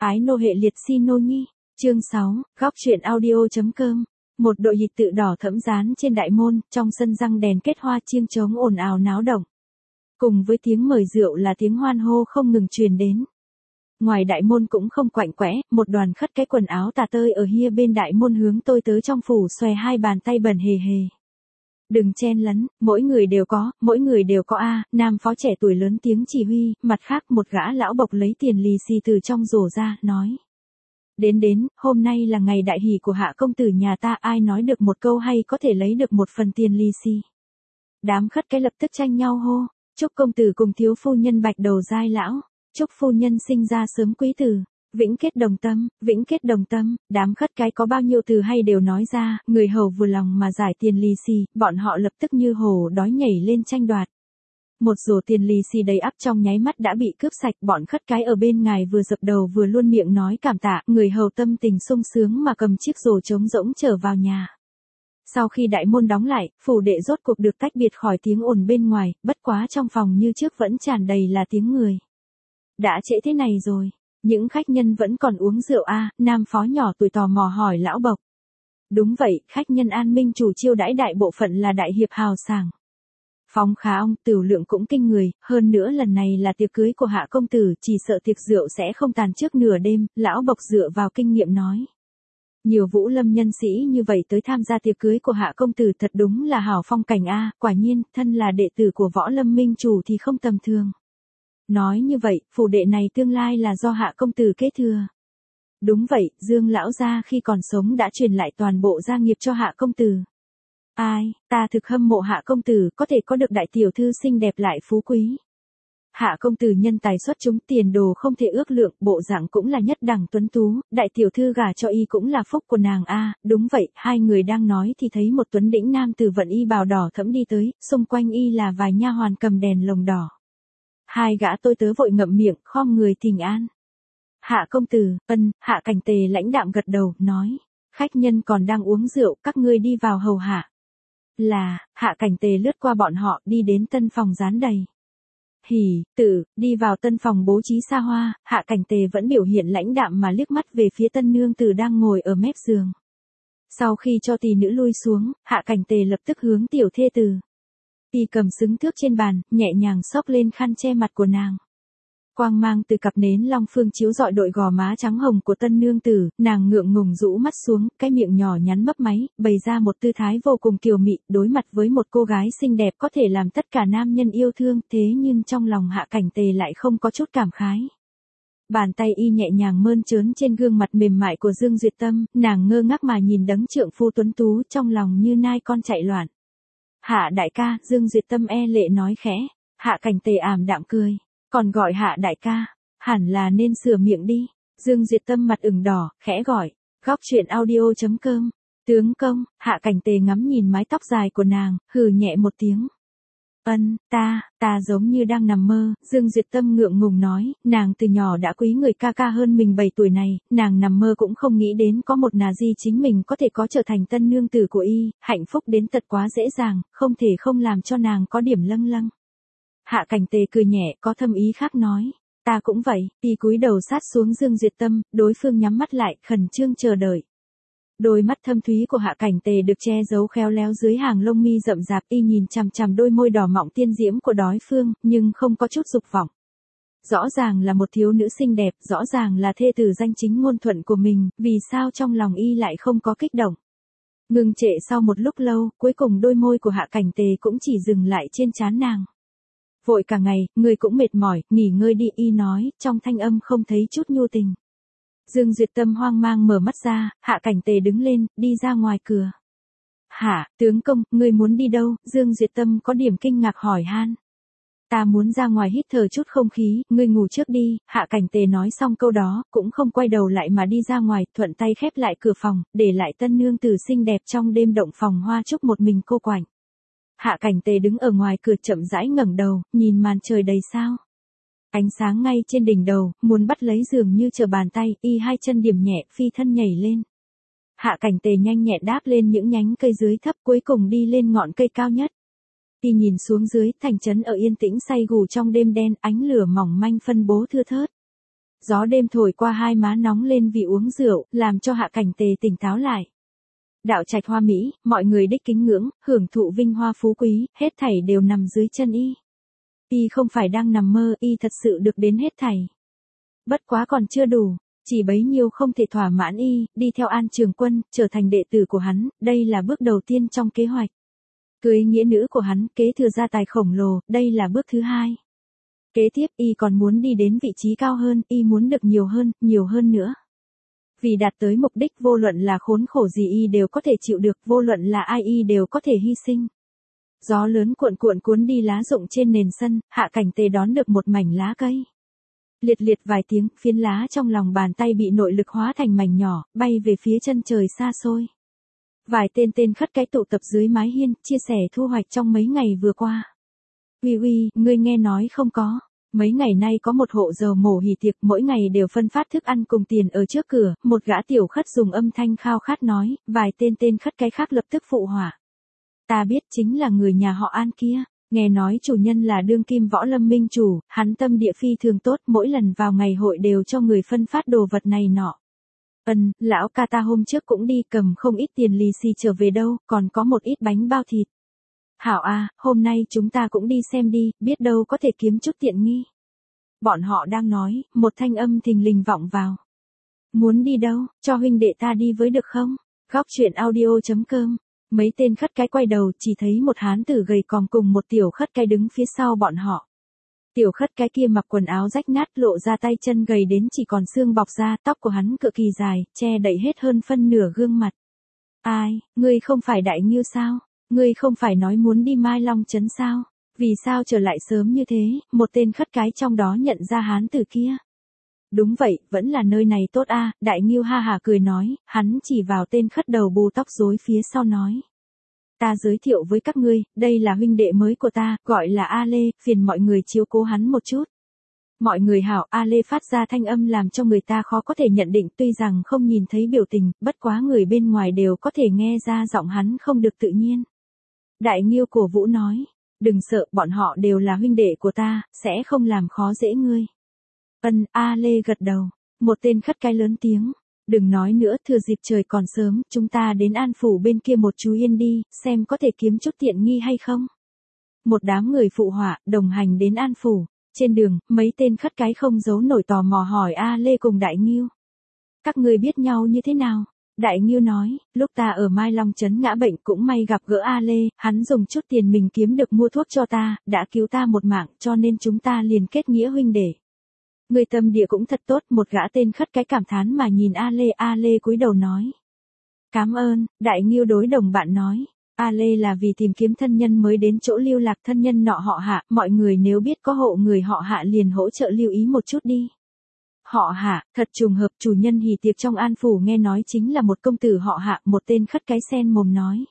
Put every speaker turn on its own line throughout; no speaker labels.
Ái nô hệ liệt si nô nhi. Chương 6, góc truyện audio.com. Một đội hịch tự đỏ thẫm dán trên đại môn, trong sân răng đèn kết hoa chiêng trống ồn ào náo động. Cùng với tiếng mời rượu là tiếng hoan hô không ngừng truyền đến. Ngoài đại môn cũng không quạnh quẽ, một đoàn khất cái quần áo tà tơi ở hia bên đại môn hướng tôi tới trong phủ xòe hai bàn tay bẩn hề hề. Đừng chen lấn, mỗi người đều có nam phó trẻ tuổi lớn tiếng chỉ huy, mặt khác một gã lão bộc lấy tiền lì xì từ trong rổ ra, nói. Đến, hôm nay là ngày đại hỷ của hạ công tử nhà ta, ai nói được một câu hay có thể lấy được một phần tiền lì xì. Đám khất cái lập tức tranh nhau hô, chúc công tử cùng thiếu phu nhân bạch đầu giai lão, chúc phu nhân sinh ra sớm quý tử. Vĩnh kết đồng tâm, đám khất cái có bao nhiêu từ hay đều nói ra, người hầu vừa lòng mà giải tiền lì xì, bọn họ lập tức như hổ đói nhảy lên tranh đoạt. Một rổ tiền lì xì đầy ắp trong nháy mắt đã bị cướp sạch, bọn khất cái ở bên ngài vừa dập đầu vừa luôn miệng nói cảm tạ, người hầu tâm tình sung sướng mà cầm chiếc rổ trống rỗng trở vào nhà. Sau khi đại môn đóng lại, phủ đệ rốt cuộc được tách biệt khỏi tiếng ồn bên ngoài, bất quá trong phòng như trước vẫn tràn đầy là tiếng người. Đã trễ thế này rồi. Những khách nhân vẫn còn uống rượu nam phó nhỏ tuổi tò mò hỏi lão bộc. Đúng vậy, khách nhân An Minh chủ chiêu đãi đại bộ phận là đại hiệp hào sảng. Phong khá ông, tửu lượng cũng kinh người, hơn nữa lần này là tiệc cưới của hạ công tử, chỉ sợ tiệc rượu sẽ không tàn trước nửa đêm, lão bộc dựa vào kinh nghiệm nói. Nhiều vũ lâm nhân sĩ như vậy tới tham gia tiệc cưới của hạ công tử thật đúng là hào phong cảnh quả nhiên, thân là đệ tử của võ lâm minh chủ thì không tầm thường. Nói như vậy, phủ đệ này tương lai là do hạ công tử kế thừa. Đúng vậy, Dương lão gia khi còn sống đã truyền lại toàn bộ gia nghiệp cho hạ công tử. Ai, ta thực hâm mộ hạ công tử có thể có được đại tiểu thư xinh đẹp lại phú quý. Hạ công tử nhân tài xuất chúng, tiền đồ không thể ước lượng, bộ dạng cũng là nhất đẳng tuấn tú, đại tiểu thư gả cho y cũng là phúc của nàng đúng vậy, hai người đang nói thì thấy một tuấn đĩnh nam tử vận y bào đỏ thẫm đi tới, xung quanh y là vài nha hoàn cầm đèn lồng đỏ. Hai gã tôi tớ vội ngậm miệng, khom người thỉnh an. Hạ công tử, hạ cảnh tề lãnh đạm gật đầu, nói. Khách nhân còn đang uống rượu, các ngươi đi vào hầu hạ. Là, hạ cảnh tề lướt qua bọn họ, đi đến tân phòng dán đầy. Đi vào tân phòng bố trí xa hoa, hạ cảnh tề vẫn biểu hiện lãnh đạm mà liếc mắt về phía tân nương tử đang ngồi ở mép giường. Sau khi cho tỷ nữ lui xuống, hạ cảnh tề lập tức hướng tiểu thê tử. Y cầm xứng thước trên bàn, nhẹ nhàng xốc lên khăn che mặt của nàng. Quang mang từ cặp nến long phương chiếu rọi đội gò má trắng hồng của tân nương tử, nàng ngượng ngùng rũ mắt xuống, cái miệng nhỏ nhắn mấp máy, bày ra một tư thái vô cùng kiều mị, đối mặt với một cô gái xinh đẹp có thể làm tất cả nam nhân yêu thương, thế nhưng trong lòng hạ cảnh tề lại không có chút cảm khái. Bàn tay y nhẹ nhàng mơn trớn trên gương mặt mềm mại của Dương Duyệt Tâm, nàng ngơ ngác mà nhìn đấng trượng phu tuấn tú trong lòng như nai con chạy loạn. Hạ đại ca, Dương Duyệt Tâm e lệ nói khẽ, hạ cảnh tề ảm đạm cười, còn gọi hạ đại ca, hẳn là nên sửa miệng đi. Dương Duyệt Tâm mặt ửng đỏ, khẽ gọi, góc truyện audio.com, tướng công, hạ cảnh tề ngắm nhìn mái tóc dài của nàng, hừ nhẹ một tiếng. Ta giống như đang nằm mơ, Dương Duyệt Tâm ngượng ngùng nói, nàng từ nhỏ đã quý người ca ca hơn mình 7 tuổi này, nàng nằm mơ cũng không nghĩ đến có một nà di chính mình có thể có trở thành tân nương tử của y, hạnh phúc đến tật quá dễ dàng, không thể không làm cho nàng có điểm lâng lâng. Hạ cảnh tề cười nhẹ, có thâm ý khác nói, ta cũng vậy, y cúi đầu sát xuống Dương Duyệt Tâm, đối phương nhắm mắt lại, khẩn trương chờ đợi. Đôi mắt thâm thúy của hạ cảnh tề được che giấu khéo léo dưới hàng lông mi rậm rạp, y nhìn chằm chằm đôi môi đỏ mọng tiên diễm của đối phương, nhưng không có chút dục vọng. Rõ ràng là một thiếu nữ xinh đẹp, rõ ràng là thê tử danh chính ngôn thuận của mình, vì sao trong lòng y lại không có kích động. Ngừng trệ sau một lúc lâu, cuối cùng đôi môi của hạ cảnh tề cũng chỉ dừng lại trên trán nàng. Vội cả ngày, người cũng mệt mỏi, nghỉ ngơi đi, y nói, trong thanh âm không thấy chút nhu tình. Dương Duyệt Tâm hoang mang mở mắt ra, hạ cảnh tề đứng lên, đi ra ngoài cửa. Hả, tướng công, ngươi muốn đi đâu? Dương Duyệt Tâm có điểm kinh ngạc hỏi han. Ta muốn ra ngoài hít thở chút không khí, ngươi ngủ trước đi, hạ cảnh tề nói xong câu đó, cũng không quay đầu lại mà đi ra ngoài, thuận tay khép lại cửa phòng, để lại tân nương tử xinh đẹp trong đêm động phòng hoa trúc một mình cô quạnh. Hạ cảnh tề đứng ở ngoài cửa chậm rãi ngẩng đầu, nhìn màn trời đầy sao. Ánh sáng ngay trên đỉnh đầu, muốn bắt lấy dường như chờ bàn tay, y hai chân điểm nhẹ, phi thân nhảy lên. Hạ cảnh tề nhanh nhẹn đáp lên những nhánh cây dưới thấp, cuối cùng đi lên ngọn cây cao nhất. Y nhìn xuống dưới, thành trấn ở yên tĩnh say gù trong đêm đen, ánh lửa mỏng manh phân bố thưa thớt. Gió đêm thổi qua hai má nóng lên vì uống rượu, làm cho Hạ Cảnh Tề tỉnh táo lại. Đạo trạch hoa mỹ, mọi người đích kính ngưỡng, hưởng thụ vinh hoa phú quý, hết thảy đều nằm dưới chân y. Y không phải đang nằm mơ, y thật sự được đến hết thảy. Bất quá còn chưa đủ, chỉ bấy nhiêu không thể thỏa mãn y, đi theo An Trường Quân, trở thành đệ tử của hắn, đây là bước đầu tiên trong kế hoạch. Cưới nghĩa nữ của hắn, kế thừa gia tài khổng lồ, đây là bước thứ hai. Kế tiếp y còn muốn đi đến vị trí cao hơn, y muốn được nhiều hơn nữa. Vì đạt tới mục đích vô luận là khốn khổ gì y đều có thể chịu được, vô luận là ai y đều có thể hy sinh. Gió lớn cuộn cuộn cuốn đi lá rụng trên nền sân, Hạ Cảnh Tề đón được một mảnh lá cây. Liệt liệt vài tiếng, phiến lá trong lòng bàn tay bị nội lực hóa thành mảnh nhỏ, bay về phía chân trời xa xôi. Vài tên khất cái tụ tập dưới mái hiên, chia sẻ thu hoạch trong mấy ngày vừa qua. Uy, ngươi nghe nói không có. Mấy ngày nay có một hộ dầu mổ hỉ tiệc, mỗi ngày đều phân phát thức ăn cùng tiền ở trước cửa, một gã tiểu khất dùng âm thanh khao khát nói, vài tên khất cái khác lập tức phụ họa. Ta biết chính là người nhà họ An kia, nghe nói chủ nhân là đương kim võ lâm minh chủ, hắn tâm địa phi thường tốt, mỗi lần vào ngày hội đều cho người phân phát đồ vật này nọ. Lão ca ta hôm trước cũng đi cầm không ít tiền lì xì trở về đâu, còn có một ít bánh bao thịt. Hảo à, hôm nay chúng ta cũng đi xem đi, biết đâu có thể kiếm chút tiện nghi. Bọn họ đang nói, một thanh âm thình lình vọng vào. Muốn đi đâu, cho huynh đệ ta đi với được không? Góc truyện audio.com. Mấy tên khất cái quay đầu chỉ thấy một hán tử gầy còm cùng một tiểu khất cái đứng phía sau bọn họ. Tiểu khất cái kia mặc quần áo rách nát lộ ra tay chân gầy đến chỉ còn xương bọc ra, tóc của hắn cực kỳ dài, che đậy hết hơn phân nửa gương mặt. Ai, ngươi không phải Đại Nghiêu sao? Ngươi không phải nói muốn đi Mai Long Trấn sao? Vì sao trở lại sớm như thế? Một tên khất cái trong đó nhận ra hán tử kia. Đúng vậy, vẫn là nơi này tốt a. Đại Nghiêu ha hả cười nói, hắn chỉ vào tên khất đầu bù tóc rối phía sau nói. Ta giới thiệu với các ngươi, đây là huynh đệ mới của ta, gọi là A Lê, phiền mọi người chiếu cố hắn một chút. Mọi người hảo, A Lê phát ra thanh âm làm cho người ta khó có thể nhận định, tuy rằng không nhìn thấy biểu tình, bất quá người bên ngoài đều có thể nghe ra giọng hắn không được tự nhiên. Đại Nghiêu cổ vũ nói, đừng sợ, bọn họ đều là huynh đệ của ta, sẽ không làm khó dễ ngươi. A Lê gật đầu, một tên khất cái lớn tiếng. Đừng nói nữa, thừa dịp trời còn sớm, chúng ta đến An Phủ bên kia một chú yên đi, xem có thể kiếm chút tiện nghi hay không. Một đám người phụ họa, đồng hành đến An Phủ. Trên đường, mấy tên khất cái không giấu nổi tò mò hỏi A Lê cùng Đại Nghiêu. Các ngươi biết nhau như thế nào? Đại Nghiêu nói, lúc ta ở Mai Long Trấn ngã bệnh cũng may gặp gỡ A Lê, hắn dùng chút tiền mình kiếm được mua thuốc cho ta, đã cứu ta một mạng, cho nên chúng ta liền kết nghĩa huynh đệ. Người tâm địa cũng thật tốt, một gã tên khất cái cảm thán mà nhìn A Lê cúi đầu nói. Cảm ơn, Đại Nghiêu đối đồng bạn nói. A Lê là vì tìm kiếm thân nhân mới đến chỗ lưu lạc thân nhân nọ họ Hạ, mọi người nếu biết có hộ người họ Hạ liền hỗ trợ lưu ý một chút đi. Họ Hạ, thật trùng hợp, chủ nhân hỉ tiệc trong An Phủ nghe nói chính là một công tử họ Hạ, một tên khất cái sen mồm nói.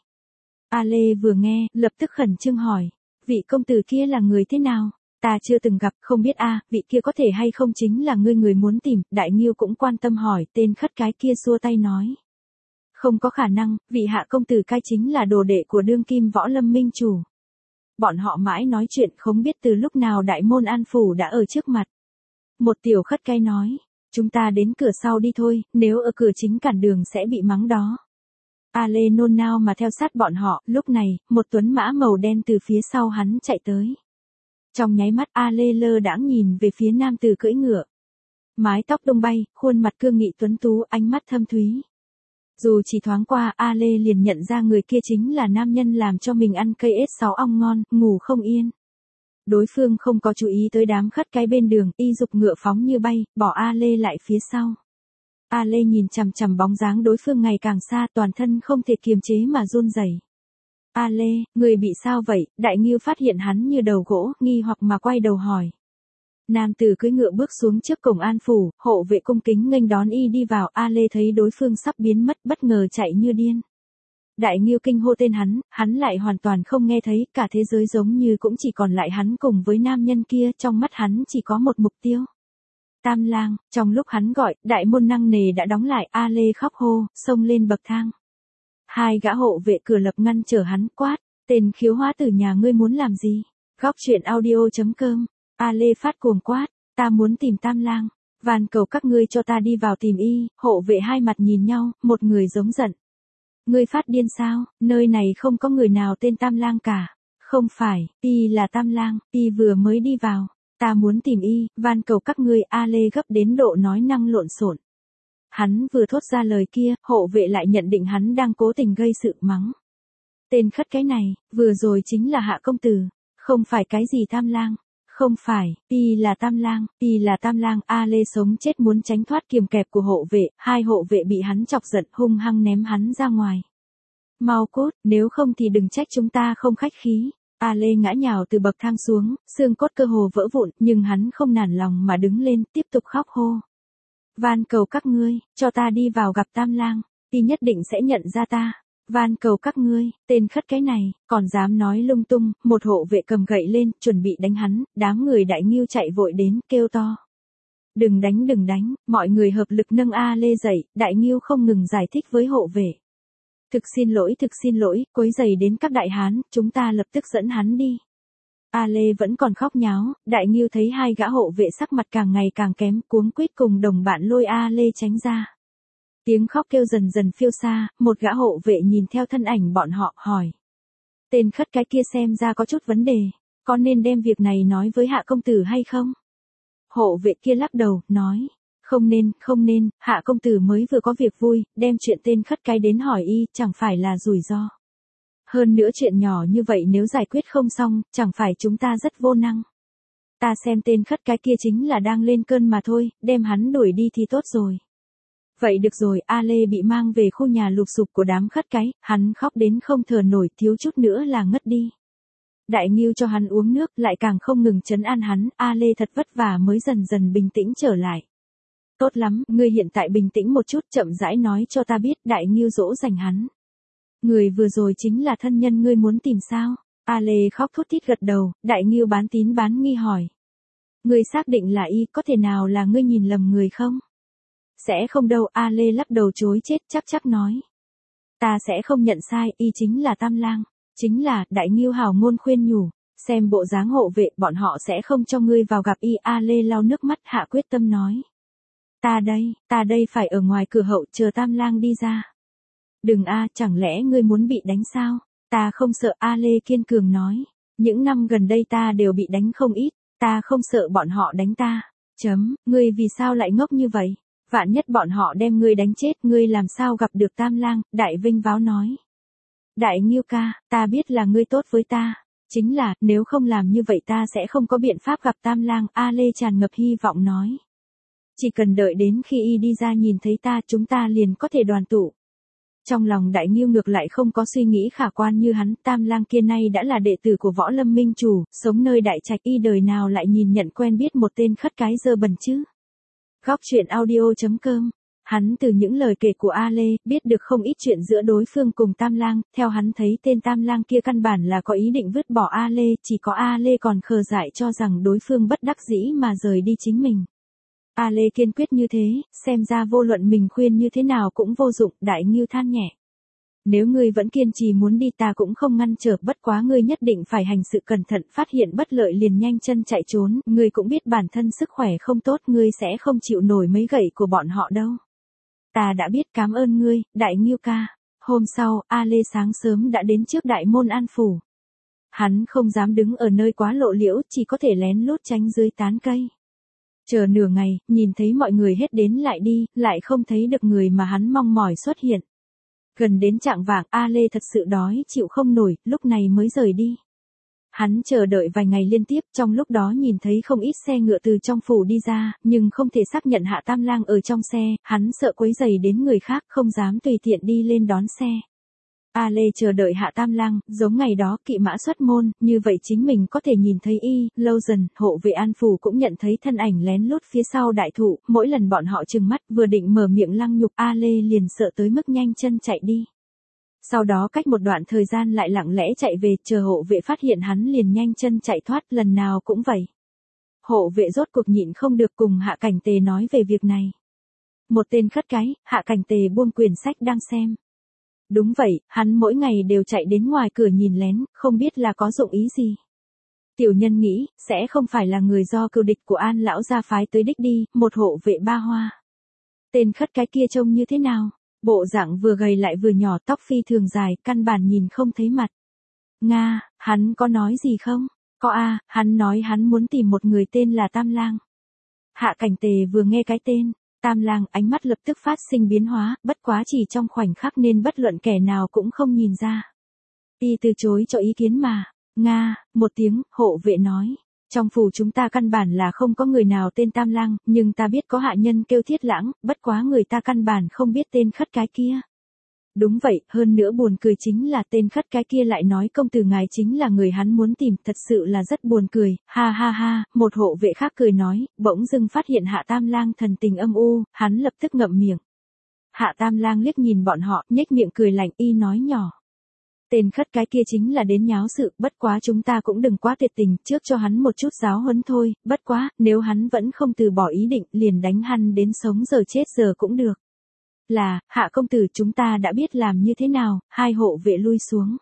A Lê vừa nghe, lập tức khẩn trương hỏi, vị công tử kia là người thế nào? Ta chưa từng gặp, không biết vị kia có thể hay không chính là người muốn tìm, Đại Nghiêu cũng quan tâm hỏi, tên khất cái kia xua tay nói. Không có khả năng, vị Hạ công tử cai chính là đồ đệ của đương kim võ lâm minh chủ. Bọn họ mãi nói chuyện không biết từ lúc nào đại môn An Phủ đã ở trước mặt. Một tiểu khất cái nói, chúng ta đến cửa sau đi thôi, nếu ở cửa chính cản đường sẽ bị mắng đó. A Lê nôn nao mà theo sát bọn họ, lúc này, một tuấn mã màu đen từ phía sau hắn chạy tới. Trong nháy mắt A Lê lơ đãng nhìn về phía nam tử cưỡi ngựa. Mái tóc tung bay, khuôn mặt cương nghị tuấn tú, ánh mắt thâm thúy. Dù chỉ thoáng qua, A Lê liền nhận ra người kia chính là nam nhân làm cho mình ăn cây ếch 6 ong ngon, ngủ không yên. Đối phương không có chú ý tới đám khất cái bên đường, y dục ngựa phóng như bay, bỏ A Lê lại phía sau. A Lê nhìn chằm chằm bóng dáng đối phương ngày càng xa, toàn thân không thể kiềm chế mà run rẩy. A Lê, người bị sao vậy? Đại Nghiêu phát hiện hắn như đầu gỗ, nghi hoặc mà quay đầu hỏi. Nam tử cưỡi ngựa bước xuống trước cổng An Phủ, hộ vệ cung kính nghênh đón y đi vào, A Lê thấy đối phương sắp biến mất, bất ngờ chạy như điên. Đại Nghiêu kinh hô tên hắn lại hoàn toàn không nghe thấy, cả thế giới giống như cũng chỉ còn lại hắn cùng với nam nhân kia, trong mắt hắn chỉ có một mục tiêu. Tam lang, trong lúc hắn gọi, đại môn nặng nề đã đóng lại, A Lê khóc hô, xông lên bậc thang. Hai gã hộ vệ cửa lập ngăn trở hắn, quát, tên khiếu hóa tử nhà ngươi muốn làm gì? Góc truyện audio.com. A Lê phát cuồng quát, ta muốn tìm Tam lang. van cầu các ngươi cho ta đi vào tìm y, hộ vệ hai mặt nhìn nhau, một người giống giận. Ngươi phát điên sao, nơi này không có người nào tên Tam Lang cả. Không phải, y là Tam Lang, y vừa mới đi vào. Ta muốn tìm y, van cầu các ngươi. A Lê gấp đến độ nói năng lộn xộn. Hắn vừa thốt ra lời kia, hộ vệ lại nhận định hắn đang cố tình gây sự, mắng. Tên khất cái này, vừa rồi chính là Hạ công tử, không phải cái gì Tam Lang. Không phải, y là Tam Lang, y là Tam Lang. A Lê sống chết muốn tránh thoát kiềm kẹp của hộ vệ, hai hộ vệ bị hắn chọc giận hung hăng ném hắn ra ngoài. Mau cút, nếu không thì đừng trách chúng ta không khách khí. A Lê ngã nhào từ bậc thang xuống, xương cốt cơ hồ vỡ vụn, nhưng hắn không nản lòng mà đứng lên, tiếp tục khóc hô. Van cầu các ngươi, cho ta đi vào gặp Tam Lang, y nhất định sẽ nhận ra ta. Van cầu các ngươi, tên khất cái này, còn dám nói lung tung. Một hộ vệ cầm gậy lên, chuẩn bị đánh hắn, đám người Đại Ngưu chạy vội đến, kêu to. Đừng đánh, mọi người hợp lực nâng A Lê dậy, Đại Ngưu không ngừng giải thích với hộ vệ. Thực xin lỗi, quấy rầy đến các đại hán, chúng ta lập tức dẫn hắn đi. A Lê vẫn còn khóc nháo, Đại Ngưu thấy hai gã hộ vệ sắc mặt càng ngày càng kém, cuống quýt cùng đồng bạn lôi A Lê tránh ra. Tiếng khóc kêu dần dần phiêu xa, một gã hộ vệ nhìn theo thân ảnh bọn họ, hỏi. Tên khất cái kia xem ra có chút vấn đề, có nên đem việc này nói với Hạ công tử hay không? Hộ vệ kia lắc đầu, nói. Không nên, Hạ công tử mới vừa có việc vui, đem chuyện tên khất cái đến hỏi y, chẳng phải là rủi ro. Hơn nữa chuyện nhỏ như vậy nếu giải quyết không xong, chẳng phải chúng ta rất vô năng. Ta xem tên khất cái kia chính là đang lên cơn mà thôi, đem hắn đuổi đi thì tốt rồi. Vậy được rồi, A Lê bị mang về khu nhà lụp xụp của đám khất cái, hắn khóc đến không thở nổi, thiếu chút nữa là ngất đi. Đại Ngưu cho hắn uống nước, lại càng không ngừng trấn an hắn, A Lê thật vất vả mới dần dần bình tĩnh trở lại. Tốt lắm, ngươi hiện tại bình tĩnh một chút, chậm rãi nói cho ta biết. Đại Ngưu dỗ dành hắn. Người vừa rồi chính là thân nhân ngươi muốn tìm sao? A Lê khóc thút thít gật đầu. Đại Ngưu bán tín bán nghi hỏi. Ngươi xác định là y, có thể nào là ngươi nhìn lầm người không? Sẽ không đâu. A Lê lắc đầu chối chết, chắc nói. Ta sẽ không nhận sai, y chính là Tam Lang. Chính là. Đại Ngưu hào ngôn khuyên nhủ. Xem bộ dáng hộ vệ, bọn họ sẽ không cho ngươi vào gặp y. A Lê lau nước mắt, hạ quyết tâm nói. Ta đây phải ở ngoài cửa hậu chờ Tam Lang đi ra. Đừng a, chẳng lẽ ngươi muốn bị đánh sao? Ta không sợ. A Lê kiên cường nói. Những năm gần đây ta đều bị đánh không ít, ta không sợ bọn họ đánh ta. Ngươi vì sao lại ngốc như vậy? Vạn nhất bọn họ đem ngươi đánh chết, ngươi làm sao gặp được Tam Lang? Đại Vinh Váo nói. Đại Ngưu ca, ta biết là ngươi tốt với ta. Chính là, nếu không làm như vậy ta sẽ không có biện pháp gặp Tam Lang. A Lê tràn ngập hy vọng nói. Chỉ cần đợi đến khi y đi ra nhìn thấy ta, chúng ta liền có thể đoàn tụ. Trong lòng Đại Ngưu ngược lại không có suy nghĩ khả quan như hắn. Tam Lang kia nay đã là đệ tử của Võ Lâm Minh Chủ, sống nơi Đại Trạch, y đời nào lại nhìn nhận quen biết một tên khất cái dơ bẩn chứ. Góc truyện audio.com. Hắn từ những lời kể của A Lê, biết được không ít chuyện giữa đối phương cùng Tam Lang. Theo hắn thấy tên Tam Lang kia căn bản là có ý định vứt bỏ A Lê, chỉ có A Lê còn khờ dại cho rằng đối phương bất đắc dĩ mà rời đi chính mình. A Lê kiên quyết như thế, xem ra vô luận mình khuyên như thế nào cũng vô dụng. Đại Ngưu than nhẹ. Nếu ngươi vẫn kiên trì muốn đi ta cũng không ngăn trở, bất quá ngươi nhất định phải hành sự cẩn thận, phát hiện bất lợi liền nhanh chân chạy trốn. Ngươi cũng biết bản thân sức khỏe không tốt, ngươi sẽ không chịu nổi mấy gậy của bọn họ đâu. Ta đã biết, cảm ơn ngươi, Đại Ngưu ca. Hôm sau, A Lê sáng sớm đã đến trước đại môn An Phủ. Hắn không dám đứng ở nơi quá lộ liễu, chỉ có thể lén lút tránh dưới tán cây. Chờ nửa ngày, nhìn thấy mọi người hết đến lại đi, lại không thấy được người mà hắn mong mỏi xuất hiện. Gần đến chạng vạng, A Lê thật sự đói chịu không nổi, lúc này mới rời đi. Hắn chờ đợi vài ngày liên tiếp, trong lúc đó nhìn thấy không ít xe ngựa từ trong phủ đi ra, nhưng không thể xác nhận Hạ Tam Lang ở trong xe, hắn sợ quấy rầy đến người khác, không dám tùy tiện đi lên đón xe. A Lê chờ đợi Hạ Tam Lang, giống ngày đó kỵ mã xuất môn, như vậy chính mình có thể nhìn thấy y. Lâu dần, hộ vệ An Phủ cũng nhận thấy thân ảnh lén lút phía sau đại thụ, mỗi lần bọn họ trừng mắt, vừa định mở miệng lăng nhục, A Lê liền sợ tới mức nhanh chân chạy đi. Sau đó cách một đoạn thời gian lại lặng lẽ chạy về, chờ hộ vệ phát hiện hắn liền nhanh chân chạy thoát, lần nào cũng vậy. Hộ vệ rốt cuộc nhịn không được cùng Hạ Cảnh Tề nói về việc này. Một tên khất cái, Hạ Cảnh Tề buông quyển sách đang xem. Đúng vậy, hắn mỗi ngày đều chạy đến ngoài cửa nhìn lén, không biết là có dụng ý gì. Tiểu nhân nghĩ, sẽ không phải là người do cừu địch của An lão gia phái tới đích đi, một hộ vệ ba hoa. Tên khất cái kia trông như thế nào? Bộ dạng vừa gầy lại vừa nhỏ, tóc phi thường dài, căn bản nhìn không thấy mặt. Nga, hắn có nói gì không? Có a, hắn nói hắn muốn tìm một người tên là Tam Lang. Hạ Cảnh Tề vừa nghe cái tên Tam Lang, ánh mắt lập tức phát sinh biến hóa, bất quá chỉ trong khoảnh khắc nên bất luận kẻ nào cũng không nhìn ra. Y từ chối cho ý kiến mà. Nga, một tiếng, hộ vệ nói. Trong phủ chúng ta căn bản là không có người nào tên Tam Lang, nhưng ta biết có hạ nhân kêu Thiết Lãng, bất quá người ta căn bản không biết tên khất cái kia. Đúng vậy, hơn nữa buồn cười chính là tên khất cái kia lại nói công tử ngài chính là người hắn muốn tìm, thật sự là rất buồn cười, ha ha ha, một hộ vệ khác cười nói, bỗng dưng phát hiện Hạ Tam Lang thần tình âm u, hắn lập tức ngậm miệng. Hạ Tam Lang liếc nhìn bọn họ, nhếch miệng cười lạnh, y nói nhỏ. Tên khất cái kia chính là đến nháo sự, bất quá chúng ta cũng đừng quá tuyệt tình, trước cho hắn một chút giáo huấn thôi, bất quá, nếu hắn vẫn không từ bỏ ý định, liền đánh hắn đến sống giờ chết giờ cũng được. Là, Hạ công tử, chúng ta đã biết làm như thế nào, hai hộ vệ lui xuống.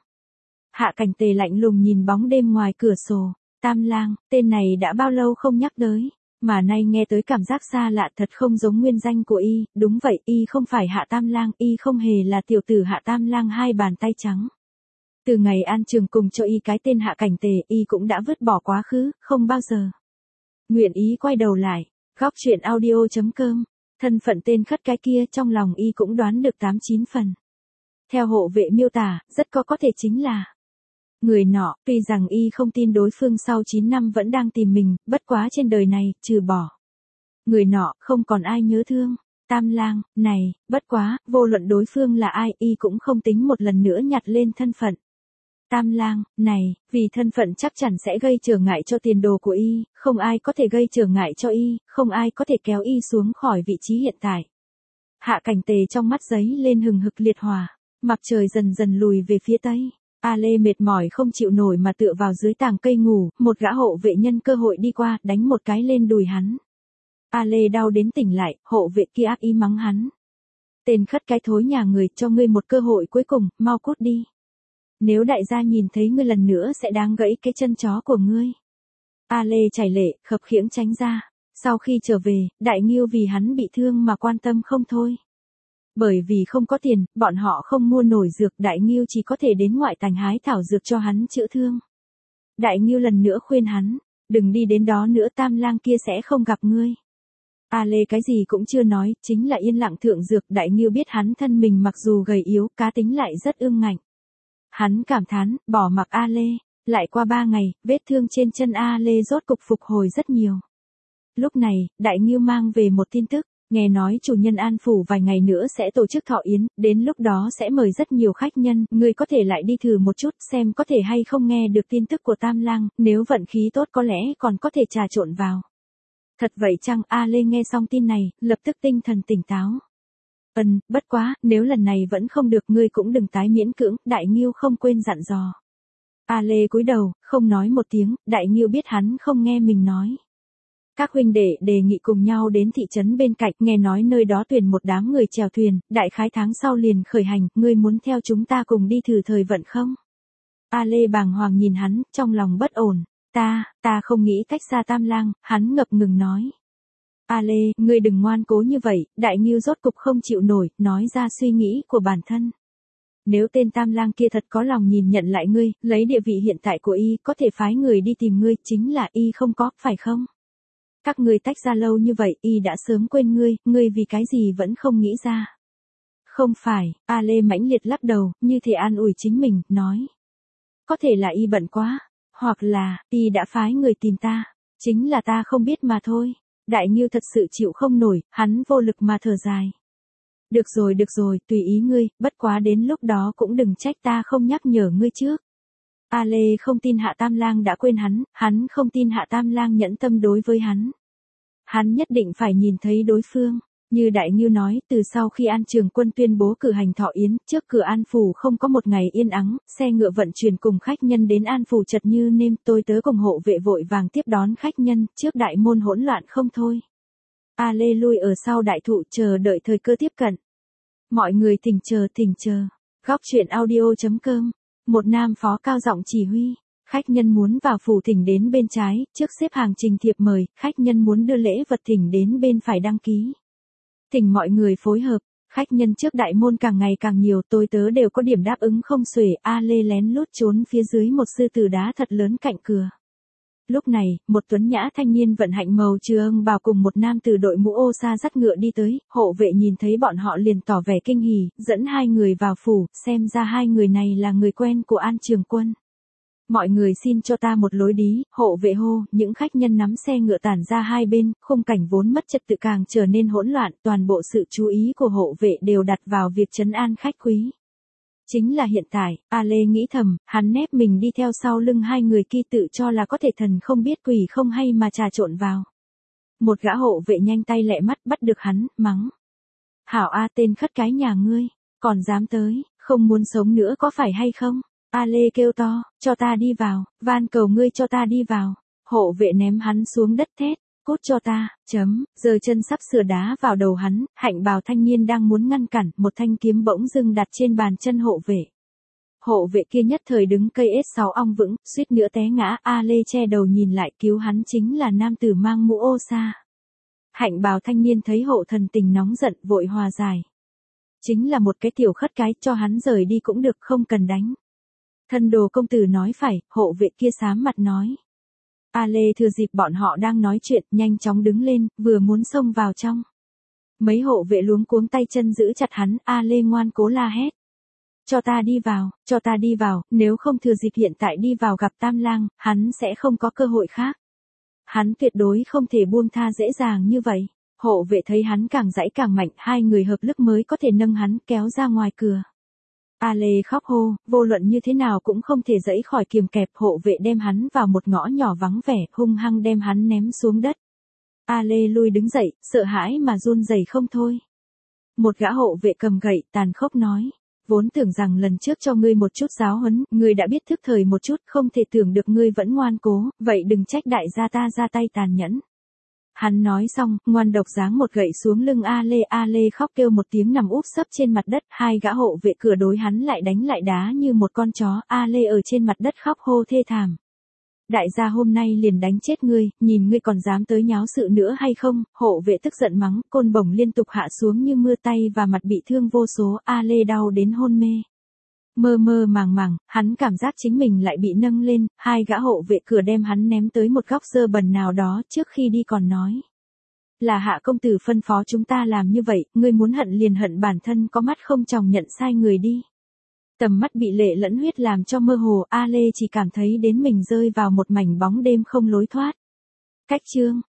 Hạ Cảnh Tề lạnh lùng nhìn bóng đêm ngoài cửa sổ, Tam Lang, tên này đã bao lâu không nhắc tới, mà nay nghe tới cảm giác xa lạ thật không giống nguyên danh của y, đúng vậy, y không phải Hạ Tam Lang, y không hề là tiểu tử Hạ Tam Lang hai bàn tay trắng. Từ ngày An Trường cùng cho y cái tên Hạ Cảnh Tề, y cũng đã vứt bỏ quá khứ, không bao giờ nguyện ý quay đầu lại. Góc truyện audio.com. Thân phận tên khất cái kia trong lòng y cũng đoán được 8-9 phần. Theo hộ vệ miêu tả, rất có thể chính là người nọ, tuy rằng y không tin đối phương sau 9 năm vẫn đang tìm mình, bất quá trên đời này, trừ bỏ người nọ, không còn ai nhớ thương. Tam Lang, này, bất quá, vô luận đối phương là ai, y cũng không tính một lần nữa nhặt lên thân phận. Tam Lang, này, vì thân phận chắc chắn sẽ gây trở ngại cho tiền đồ của y, không ai có thể gây trở ngại cho y, không ai có thể kéo y xuống khỏi vị trí hiện tại. Hạ Cảnh Tề trong mắt giấy lên hừng hực liệt hỏa, mặt trời dần dần lùi về phía tây. A Lê mệt mỏi không chịu nổi mà tựa vào dưới tàng cây ngủ, một gã hộ vệ nhân cơ hội đi qua, đánh một cái lên đùi hắn. A Lê đau đến tỉnh lại, hộ vệ kia ác ý mắng hắn. Tên khất cái thối nhà người, cho ngươi một cơ hội cuối cùng, mau cút đi. Nếu đại gia nhìn thấy ngươi lần nữa sẽ đáng gãy cái chân chó của ngươi. A Lê chảy lệ, khập khiễng tránh ra. Sau khi trở về, Đại Ngưu vì hắn bị thương mà quan tâm không thôi. Bởi vì không có tiền, bọn họ không mua nổi dược, Đại Ngưu chỉ có thể đến ngoại thành hái thảo dược cho hắn chữa thương. Đại Ngưu lần nữa khuyên hắn, đừng đi đến đó nữa, Tam Lang kia sẽ không gặp ngươi. A Lê cái gì cũng chưa nói, chính là yên lặng thượng dược. Đại Ngưu biết hắn thân mình mặc dù gầy yếu, cá tính lại rất ương ngạnh. Hắn cảm thán, bỏ mặc A Lê. Lại qua 3 ngày, vết thương trên chân A Lê rốt cục phục hồi rất nhiều. Lúc này, Đại Ngưu mang về một tin tức, nghe nói chủ nhân An phủ vài ngày nữa sẽ tổ chức thọ yến, đến lúc đó sẽ mời rất nhiều khách nhân, ngươi có thể lại đi thử một chút xem có thể hay không nghe được tin tức của Tam Lang, nếu vận khí tốt có lẽ còn có thể trà trộn vào. Thật vậy chăng? A Lê nghe xong tin này, lập tức tinh thần tỉnh táo. Bất quá, nếu lần này vẫn không được ngươi cũng đừng tái miễn cưỡng, Đại Ngưu không quên dặn dò. A Lê cúi đầu, không nói một tiếng, Đại Ngưu biết hắn không nghe mình nói. Các huynh đệ đề nghị cùng nhau đến thị trấn bên cạnh, nghe nói nơi đó tuyển một đám người chèo thuyền, đại khái tháng sau liền khởi hành, ngươi muốn theo chúng ta cùng đi thử thời vận không? A Lê bàng hoàng nhìn hắn, trong lòng bất ổn. Ta không nghĩ tách ra Tam Lang, hắn ngập ngừng nói. A Lê, ngươi đừng ngoan cố như vậy, Đại Ngưu rốt cục không chịu nổi, nói ra suy nghĩ của bản thân. Nếu tên Tam Lang kia thật có lòng nhìn nhận lại ngươi, lấy địa vị hiện tại của y, có thể phái người đi tìm ngươi, chính là y không có, phải không? Các ngươi tách ra lâu như vậy, y đã sớm quên ngươi vì cái gì vẫn không nghĩ ra. Không phải, A Lê mãnh liệt lắc đầu, như thể an ủi chính mình, nói. Có thể là y bận quá, hoặc là, y đã phái người tìm ta, chính là ta không biết mà thôi. Đại Ngưu thật sự chịu không nổi, hắn vô lực mà thở dài. Được rồi, tùy ý ngươi, bất quá đến lúc đó cũng đừng trách ta không nhắc nhở ngươi trước. A Lê không tin Hạ Tam Lang đã quên hắn không tin Hạ Tam Lang nhẫn tâm đối với hắn. Hắn nhất định phải nhìn thấy đối phương. Như Đại Ngưu nói, từ sau khi An Trường Quân tuyên bố cử hành thọ yến, trước cửa An phủ không có một ngày yên ắng, xe ngựa vận chuyển cùng khách nhân đến An phủ chật như nêm, tôi tớ cùng hộ vệ vội vàng tiếp đón khách nhân, trước đại môn hỗn loạn không thôi. A Lê lui ở sau đại thụ chờ đợi thời cơ tiếp cận. Mọi người thỉnh chờ. Góc truyện audio.com. Một nam phó cao giọng chỉ huy. Khách nhân muốn vào phủ thỉnh đến bên trái, trước xếp hàng trình thiệp mời, khách nhân muốn đưa lễ vật thỉnh đến bên phải đăng ký. Thỉnh mọi người phối hợp, khách nhân trước đại môn càng ngày càng nhiều, tôi tớ đều có điểm đáp ứng không xuể, A Lê lén lút trốn phía dưới một sư tử đá thật lớn cạnh cửa. Lúc này, một tuấn nhã thanh niên vận hạnh màu trường bào cùng một nam từ đội mũ ô sa dắt ngựa đi tới, hộ vệ nhìn thấy bọn họ liền tỏ vẻ kinh hỉ, dẫn hai người vào phủ, xem ra hai người này là người quen của An Trường Quân. Mọi người xin cho ta một lối đi, hộ vệ hô, những khách nhân nắm xe ngựa tản ra hai bên, khung cảnh vốn mất trật tự càng trở nên hỗn loạn, toàn bộ sự chú ý của hộ vệ đều đặt vào việc trấn an khách quý. Chính là hiện tại, A Lê nghĩ thầm, hắn nép mình đi theo sau lưng hai người kia tự cho là có thể thần không biết quỷ không hay mà trà trộn vào. Một gã hộ vệ nhanh tay lẹ mắt bắt được hắn, mắng. Hảo A tên khất cái nhà ngươi, còn dám tới, không muốn sống nữa có phải hay không? A Lê kêu to, cho ta đi vào, van cầu ngươi cho ta đi vào. Hộ vệ ném hắn xuống đất thét, cút cho ta, giờ chân sắp sửa đá vào đầu hắn, hạnh bào thanh niên đang muốn ngăn cản, một thanh kiếm bỗng dưng đặt trên bàn chân hộ vệ. Hộ vệ kia nhất thời đứng cây S6 ong vững, suýt nữa té ngã, A Lê che đầu nhìn lại cứu hắn chính là nam tử mang mũ ô sa. Hạnh bào thanh niên thấy hộ thần tình nóng giận vội hòa giải. Chính là một cái tiểu khất cái, cho hắn rời đi cũng được, không cần đánh. Thân đồ công tử nói phải, hộ vệ kia xám mặt nói. A Lê thừa dịp bọn họ đang nói chuyện, nhanh chóng đứng lên, vừa muốn xông vào trong. Mấy hộ vệ luống cuống tay chân giữ chặt hắn, A Lê ngoan cố la hét. Cho ta đi vào, nếu không thừa dịp hiện tại đi vào gặp Tam Lang, hắn sẽ không có cơ hội khác. Hắn tuyệt đối không thể buông tha dễ dàng như vậy. Hộ vệ thấy hắn càng giãy càng mạnh, hai người hợp lực mới có thể nâng hắn kéo ra ngoài cửa. A Lê khóc hô, vô luận như thế nào cũng không thể giãy khỏi kiềm kẹp, hộ vệ đem hắn vào một ngõ nhỏ vắng vẻ, hung hăng đem hắn ném xuống đất. A Lê lui đứng dậy, sợ hãi mà run rẩy không thôi. Một gã hộ vệ cầm gậy, tàn khốc nói, vốn tưởng rằng lần trước cho ngươi một chút giáo huấn, ngươi đã biết thức thời một chút, không thể tưởng được ngươi vẫn ngoan cố, vậy đừng trách đại gia ta ra tay tàn nhẫn. Hắn nói xong, ngoan độc giáng một gậy xuống lưng A Lê khóc kêu một tiếng nằm úp sấp trên mặt đất, hai gã hộ vệ cửa đối hắn lại đánh lại đá như một con chó, A Lê ở trên mặt đất khóc hô thê thảm. Đại gia hôm nay liền đánh chết ngươi, nhìn ngươi còn dám tới nháo sự nữa hay không, hộ vệ tức giận mắng, côn bổng liên tục hạ xuống như mưa, tay và mặt bị thương vô số, A Lê đau đến hôn mê. Mơ mơ màng màng, hắn cảm giác chính mình lại bị nâng lên, hai gã hộ vệ cửa đem hắn ném tới một góc dơ bẩn nào đó, trước khi đi còn nói. Là hạ công tử phân phó chúng ta làm như vậy, ngươi muốn hận liền hận bản thân có mắt không tròng nhận sai người đi. Tầm mắt bị lệ lẫn huyết làm cho mơ hồ, A Lê chỉ cảm thấy đến mình rơi vào một mảnh bóng đêm không lối thoát. Cách chương